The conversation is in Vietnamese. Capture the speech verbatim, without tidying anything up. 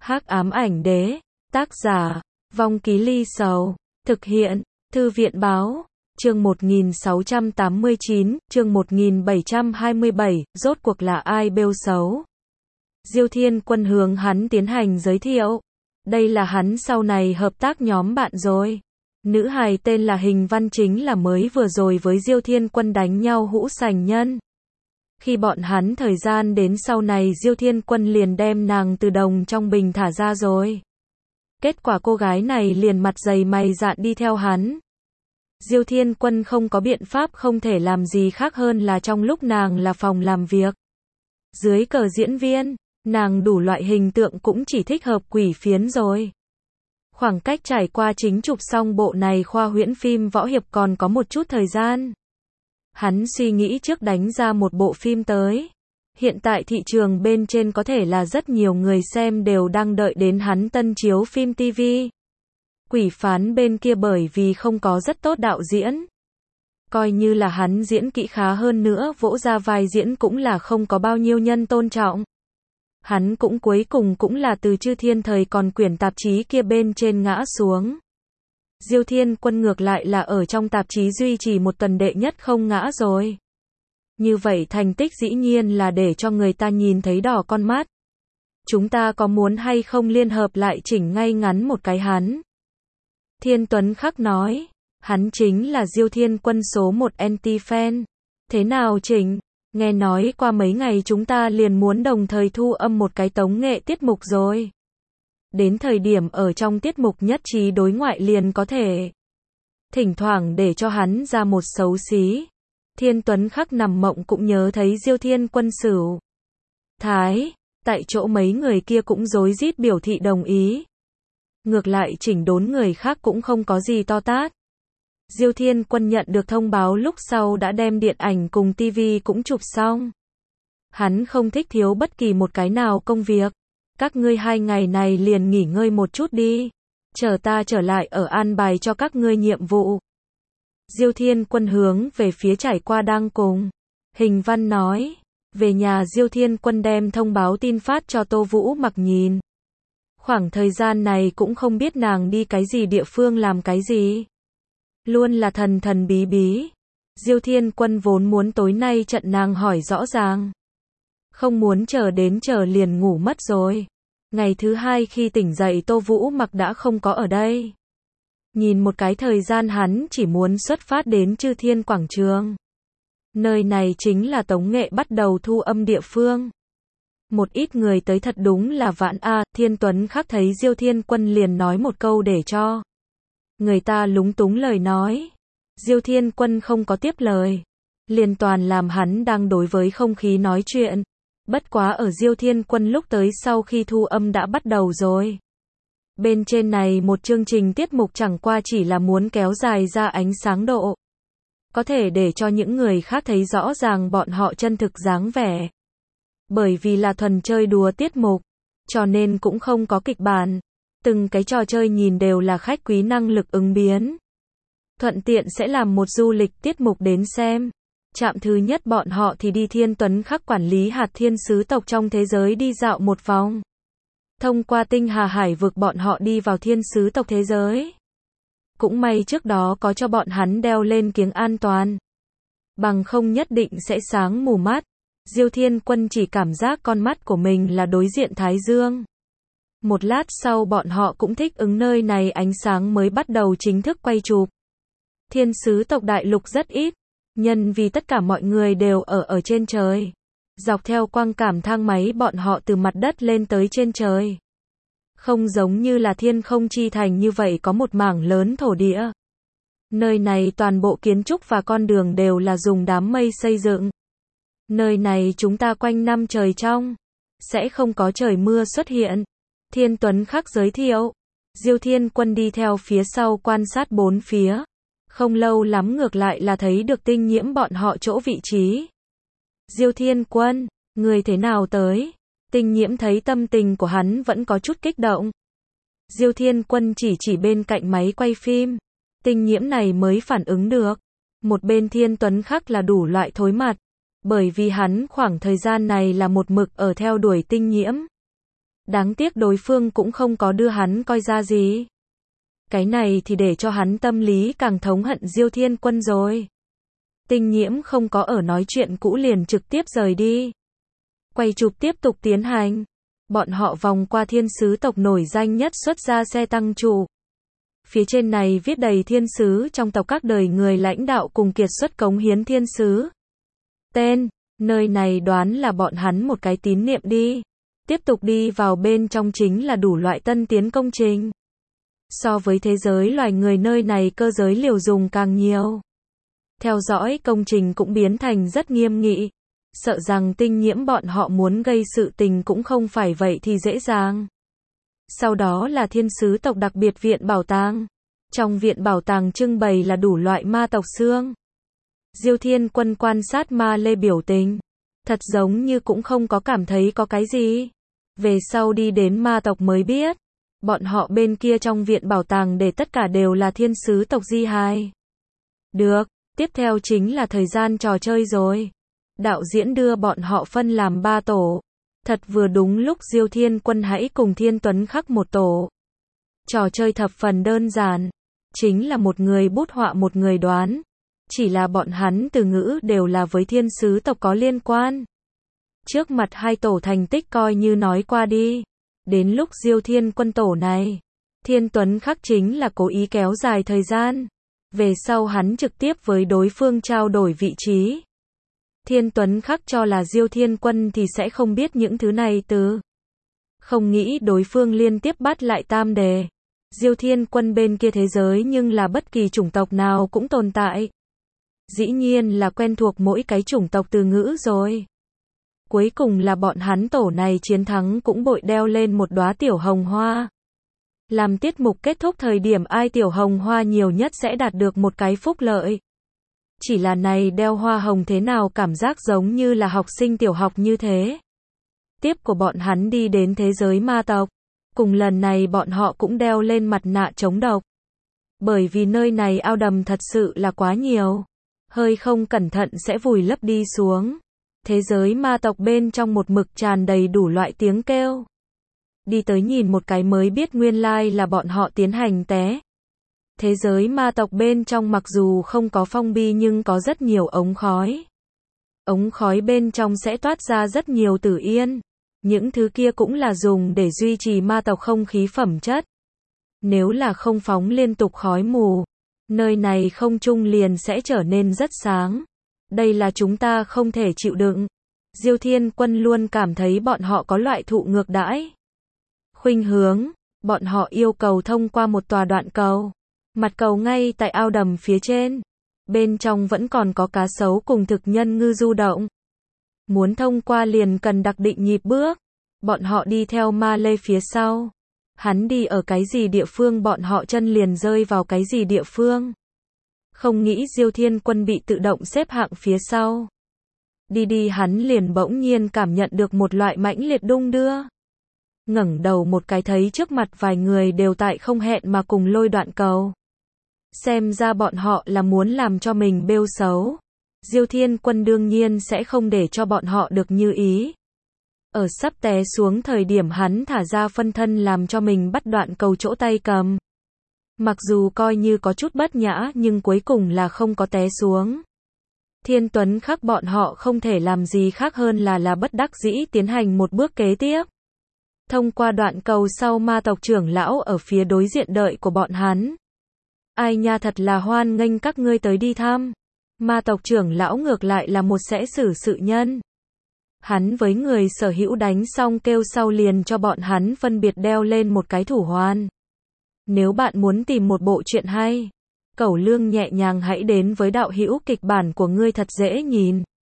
Hắc ám ảnh đế, tác giả, Vong Ký Ly Sầu, thực hiện, Thư viện báo, chương một nghìn sáu trăm tám mươi chín, chương một nghìn bảy trăm hai mươi bảy, rốt cuộc là ai bêu xấu. Diêu Thiên Quân hướng hắn tiến hành giới thiệu. Đây là hắn sau này hợp tác nhóm bạn rồi. Nữ hài tên là Hình Văn chính là mới vừa rồi với Diêu Thiên Quân đánh nhau hũ sành nhân. Khi bọn hắn thời gian đến sau này Diêu Thiên Quân liền đem nàng từ đồng trong bình thả ra rồi. Kết quả cô gái này liền mặt dày mày dạn đi theo hắn. Diêu Thiên Quân không có biện pháp không thể làm gì khác hơn là trong lúc nàng là phòng làm việc. Dưới cờ diễn viên, nàng đủ loại hình tượng cũng chỉ thích hợp quỷ phiến rồi. Khoảng cách trải qua chính chụp xong bộ này khoa huyễn phim võ hiệp còn có một chút thời gian. Hắn suy nghĩ trước đánh ra một bộ phim tới. Hiện tại thị trường bên trên có thể là rất nhiều người xem đều đang đợi đến hắn tân chiếu phim ti vi. Quỷ phán bên kia bởi vì không có rất tốt đạo diễn. Coi như là hắn diễn kỹ khá hơn nữa vỗ ra vai diễn cũng là không có bao nhiêu nhân tôn trọng. Hắn cũng cuối cùng cũng là từ Chư Thiên thời còn quyển tạp chí kia bên trên ngã xuống. Diêu Thiên Quân ngược lại là ở trong tạp chí duy trì một tuần đệ nhất không ngã rồi. Như vậy thành tích dĩ nhiên là để cho người ta nhìn thấy đỏ con mắt. Chúng ta có muốn hay không liên hợp lại chỉnh ngay ngắn một cái hắn? Thiên Tuấn Khắc nói, hắn chính là Diêu Thiên Quân số một anti-fan. Thế nào chỉnh? Nghe nói qua mấy ngày chúng ta liền muốn đồng thời thu âm một cái tống nghệ tiết mục rồi. Đến thời điểm ở trong tiết mục nhất trí đối ngoại liền có thể. Thỉnh thoảng để cho hắn ra một xấu xí. Thiên Tuấn Khắc nằm mộng cũng nhớ thấy Diêu Thiên Quân Sửu Thái, tại chỗ mấy người kia cũng rối rít biểu thị đồng ý. Ngược lại chỉnh đốn người khác cũng không có gì to tát. Diêu Thiên Quân nhận được thông báo lúc sau đã đem điện ảnh cùng ti vi cũng chụp xong. Hắn không thích thiếu bất kỳ một cái nào công việc. Các ngươi hai ngày này liền nghỉ ngơi một chút đi. Chờ ta trở lại ở an bài cho các ngươi nhiệm vụ. Diêu Thiên Quân hướng về phía trải qua đang cùng. Hình Văn nói. Về nhà Diêu Thiên Quân đem thông báo tin phát cho Tô Vũ Mặc nhìn. Khoảng thời gian này cũng không biết nàng đi cái gì địa phương làm cái gì. Luôn là thần thần bí bí. Diêu Thiên Quân vốn muốn tối nay trận nàng hỏi rõ ràng. Không muốn chờ đến chờ liền ngủ mất rồi. Ngày thứ hai khi tỉnh dậy Tô Vũ Mặc đã không có ở đây. Nhìn một cái thời gian hắn chỉ muốn xuất phát đến Chư Thiên Quảng Trường. Nơi này chính là tống nghệ bắt đầu thu âm địa phương. Một ít người tới thật đúng là vạn a. Thiên Tuấn Khắc thấy Diêu Thiên Quân liền nói một câu để cho người ta lúng túng lời nói. Diêu Thiên Quân không có tiếp lời. Liền toàn làm hắn đang đối với không khí nói chuyện. Bất quá ở Diêu Thiên Quân lúc tới sau khi thu âm đã bắt đầu rồi. Bên trên này một chương trình tiết mục chẳng qua chỉ là muốn kéo dài ra ánh sáng độ. Có thể để cho những người khác thấy rõ ràng bọn họ chân thực dáng vẻ. Bởi vì là thuần chơi đùa tiết mục, cho nên cũng không có kịch bản. Từng cái trò chơi nhìn đều là khách quý năng lực ứng biến. Thuận tiện sẽ làm một du lịch tiết mục đến xem. Trạm thứ nhất bọn họ thì đi Thiên Tuấn Khắc quản lý hạt thiên sứ tộc trong thế giới đi dạo một vòng. Thông qua tinh hà hải vực bọn họ đi vào thiên sứ tộc thế giới. Cũng may trước đó có cho bọn hắn đeo lên kiếng an toàn. Bằng không nhất định sẽ sáng mù mắt. Diêu Thiên Quân chỉ cảm giác con mắt của mình là đối diện Thái Dương. Một lát sau bọn họ cũng thích ứng nơi này ánh sáng mới bắt đầu chính thức quay chụp. Thiên sứ tộc đại lục rất ít. Nhân vì tất cả mọi người đều ở ở trên trời. Dọc theo quang cảm thang máy bọn họ từ mặt đất lên tới trên trời. Không giống như là thiên không chi thành như vậy có một mảng lớn thổ địa. Nơi này toàn bộ kiến trúc và con đường đều là dùng đám mây xây dựng. Nơi này chúng ta quanh năm trời trong. Sẽ không có trời mưa xuất hiện. Thiên Tuấn Khắc giới thiệu. Diêu Thiên Quân đi theo phía sau quan sát bốn phía. Không lâu lắm ngược lại là thấy được Tinh Nhiễm bọn họ chỗ vị trí. Diêu Thiên Quân, người thế nào tới? Tinh Nhiễm thấy tâm tình của hắn vẫn có chút kích động. Diêu Thiên Quân chỉ chỉ bên cạnh máy quay phim. Tinh Nhiễm này mới phản ứng được. Một bên Thiên Tuấn Khắc là đủ loại thối mặt. Bởi vì hắn khoảng thời gian này là một mực ở theo đuổi Tinh Nhiễm. Đáng tiếc đối phương cũng không có đưa hắn coi ra gì. Cái này thì để cho hắn tâm lý càng thống hận Diêu Thiên Quân rồi. Tinh Nhiễm không có ở nói chuyện cũ liền trực tiếp rời đi. Quay chụp tiếp tục tiến hành. Bọn họ vòng qua thiên sứ tộc nổi danh nhất xuất ra xe tăng trụ. Phía trên này viết đầy thiên sứ trong tộc các đời người lãnh đạo cùng kiệt xuất cống hiến thiên sứ. Tên, nơi này đoán là bọn hắn một cái tín niệm đi. Tiếp tục đi vào bên trong chính là đủ loại tân tiến công trình. So với thế giới loài người nơi này cơ giới liều dùng càng nhiều. Theo dõi công trình cũng biến thành rất nghiêm nghị. Sợ rằng Tinh Nhiễm bọn họ muốn gây sự tình cũng không phải vậy thì dễ dàng. Sau đó là thiên sứ tộc đặc biệt viện bảo tàng. Trong viện bảo tàng trưng bày là đủ loại ma tộc xương. Diêu Thiên Quân quan sát Ma Lê biểu tình. Thật giống như cũng không có cảm thấy có cái gì. Về sau đi đến ma tộc mới biết. Bọn họ bên kia trong viện bảo tàng để tất cả đều là thiên sứ tộc di hài. Được, tiếp theo chính là thời gian trò chơi rồi. Đạo diễn đưa bọn họ phân làm ba tổ. Thật vừa đúng lúc Diêu Thiên Quân hãy cùng Thiên Tuấn Khắc một tổ. Trò chơi thập phần đơn giản. Chính là một người bút họa một người đoán. Chỉ là bọn hắn từ ngữ đều là với thiên sứ tộc có liên quan. Trước mặt hai tổ thành tích coi như nói qua đi. Đến lúc Diêu Thiên Quân tổ này, Thiên Tuấn Khắc chính là cố ý kéo dài thời gian. Về sau hắn trực tiếp với đối phương trao đổi vị trí. Thiên Tuấn Khắc cho là Diêu Thiên Quân thì sẽ không biết những thứ này từ. Không nghĩ đối phương liên tiếp bắt lại tam đề. Diêu Thiên Quân bên kia thế giới nhưng là bất kỳ chủng tộc nào cũng tồn tại. Dĩ nhiên là quen thuộc mỗi cái chủng tộc từ ngữ rồi. Cuối cùng là bọn hắn tổ này chiến thắng cũng bội đeo lên một đóa tiểu hồng hoa. Làm tiết mục kết thúc thời điểm ai tiểu hồng hoa nhiều nhất sẽ đạt được một cái phúc lợi. Chỉ là này đeo hoa hồng thế nào cảm giác giống như là học sinh tiểu học như thế. Tiếp của bọn hắn đi đến thế giới ma tộc. Cùng lần này bọn họ cũng đeo lên mặt nạ chống độc. Bởi vì nơi này ao đầm thật sự là quá nhiều. Hơi không cẩn thận sẽ vùi lấp đi xuống. Thế giới ma tộc bên trong một mực tràn đầy đủ loại tiếng kêu. Đi tới nhìn một cái mới biết nguyên lai là bọn họ tiến hành té. Thế giới ma tộc bên trong mặc dù không có phong bi nhưng có rất nhiều ống khói. Ống khói bên trong sẽ toát ra rất nhiều tử yên. Những thứ kia cũng là dùng để duy trì ma tộc không khí phẩm chất. Nếu là không phóng liên tục khói mù, nơi này không trung liền sẽ trở nên rất sáng. Đây là chúng ta không thể chịu đựng. Diêu Thiên Quân luôn cảm thấy bọn họ có loại thụ ngược đãi. Khuynh hướng, bọn họ yêu cầu thông qua một tòa đoạn cầu. Mặt cầu ngay tại ao đầm phía trên. Bên trong vẫn còn có cá sấu cùng thực nhân ngư du động. Muốn thông qua liền cần đặc định nhịp bước. Bọn họ đi theo Ma Lê phía sau. Hắn đi ở cái gì địa phương bọn họ chân liền rơi vào cái gì địa phương. Không nghĩ Diêu Thiên Quân bị tự động xếp hạng phía sau. Đi đi hắn liền bỗng nhiên cảm nhận được một loại mãnh liệt đung đưa. Ngẩng đầu một cái thấy trước mặt vài người đều tại không hẹn mà cùng lôi đoạn cầu. Xem ra bọn họ là muốn làm cho mình bêu xấu. Diêu Thiên Quân đương nhiên sẽ không để cho bọn họ được như ý. Ở sắp té xuống thời điểm hắn thả ra phân thân làm cho mình bắt đoạn cầu chỗ tay cầm. Mặc dù coi như có chút bất nhã nhưng cuối cùng là không có té xuống. Thiên Tuấn Khắc bọn họ không thể làm gì khác hơn là là bất đắc dĩ tiến hành một bước kế tiếp. Thông qua đoạn cầu sau ma tộc trưởng lão ở phía đối diện đợi của bọn hắn. Ai nha thật là hoan nghênh các ngươi tới đi thăm. Ma tộc trưởng lão ngược lại là một sẽ xử sự nhân. Hắn với người sở hữu đánh xong kêu sau liền cho bọn hắn phân biệt đeo lên một cái thủ hoàn. Nếu bạn muốn tìm một bộ truyện hay, Cẩu Lương nhẹ nhàng hãy đến với đạo hữu kịch bản của ngươi thật dễ nhìn.